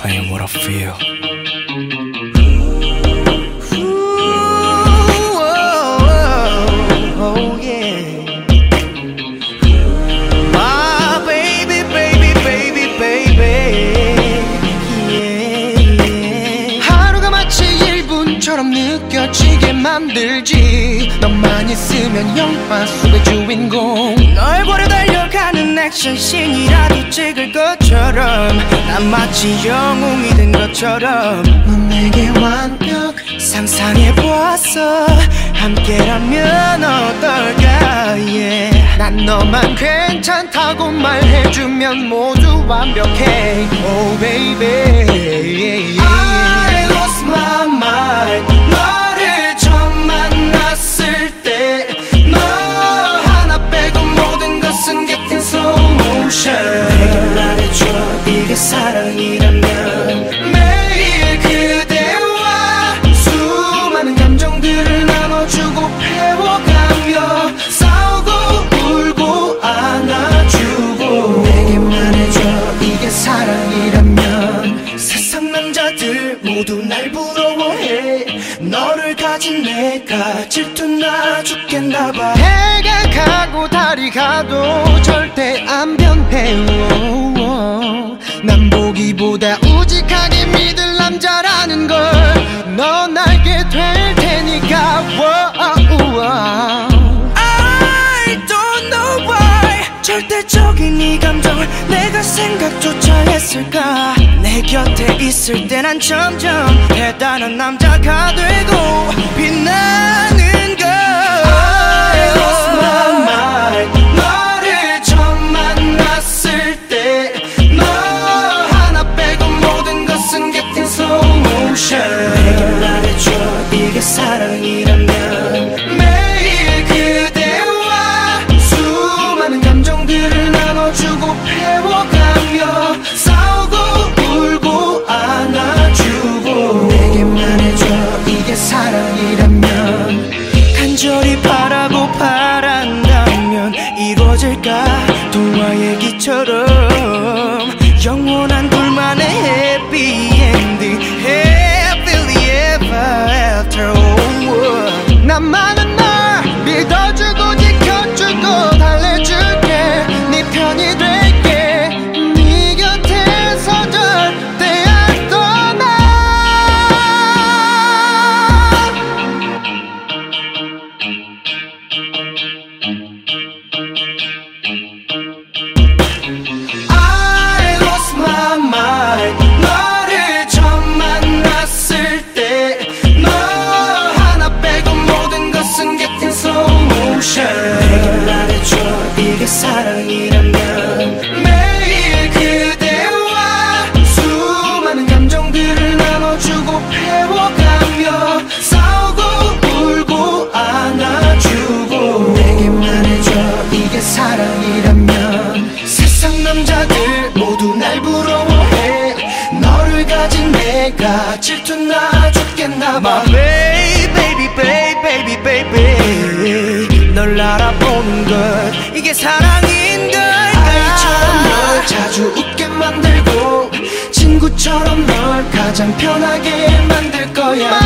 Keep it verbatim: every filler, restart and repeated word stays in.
playing what I feel. 느껴지게 만들지. 너만 있으면 영화 속의 주인공. 널 보려 달려가는 액션씬이라도 찍을 것처럼 난 마치 영웅이 된 것처럼 넌 내게 완벽 상상해보았어. 함께라면 어떨까 yeah. 난 너만 괜찮다고 말해주면 모두 완벽해. Oh baby I lost my mind. 너를 처음 만났을 때 너 하나 빼고 모든 것은 getting slow motion. 내게 말해줘 이게 사랑이라면. 매일 그대와 수많은 감정들을 나눠주고 배워가며 싸우고 울고 안아주고. 내게 말해줘 이게 사랑이라면. 세상 남자들 모두 날 부러워해. 너를 가진 내가 질투나 죽겠나봐. 해가 가고 달이 가도 절대 안 변해. 난 보기보다 우직하게 믿을 남자라는 걸. 넌 알게 될 테니까. I don't know why 절대적인 이 감정을 내가 생각조차 했을까. 내 곁에 있을 때 난 점점 대단한 남자가 되고 빛나는 걸. I lost my mind. 너를 처음 만났을 때 너 하나 빼고 모든 것은 getting slow motion. 내게 말해줘 이게 사랑이라면. 매일 그대와 수많은 감정들을 나눠주고 배워가며 싸우고 울고 안아주고. 내게 말해줘 이게 사랑이라면. 간절히 바라고 바란다면 이루어질까. 동화 얘기처럼 영원한 둘만의 해피엔딩. Happily ever after. 나만은 널 믿어주고 지켜주고 달래줄게. 네 편이 될게. 네 곁에서 절대 안 떠나. I lost my mind. 너를 처음 만났을 때 너 하나 빼고 모든 것은 getting slow motion. 내게 말해줘 이게 사랑이라면. 매일 그대와 수많은 감정들을 나눠주고 배워가며 싸우고 울고 안아주고. 내게 말해줘 이게 사랑이라면. 세상 남자들 모두 날 부러워해. 너를 가진 내가 질투나 죽겠나봐. My baby baby baby baby 널 알아보는 것 이게 사랑인 걸까. 아이처럼 널 자주 웃게 만들고 친구처럼 널 가장 편하게 만들 거야.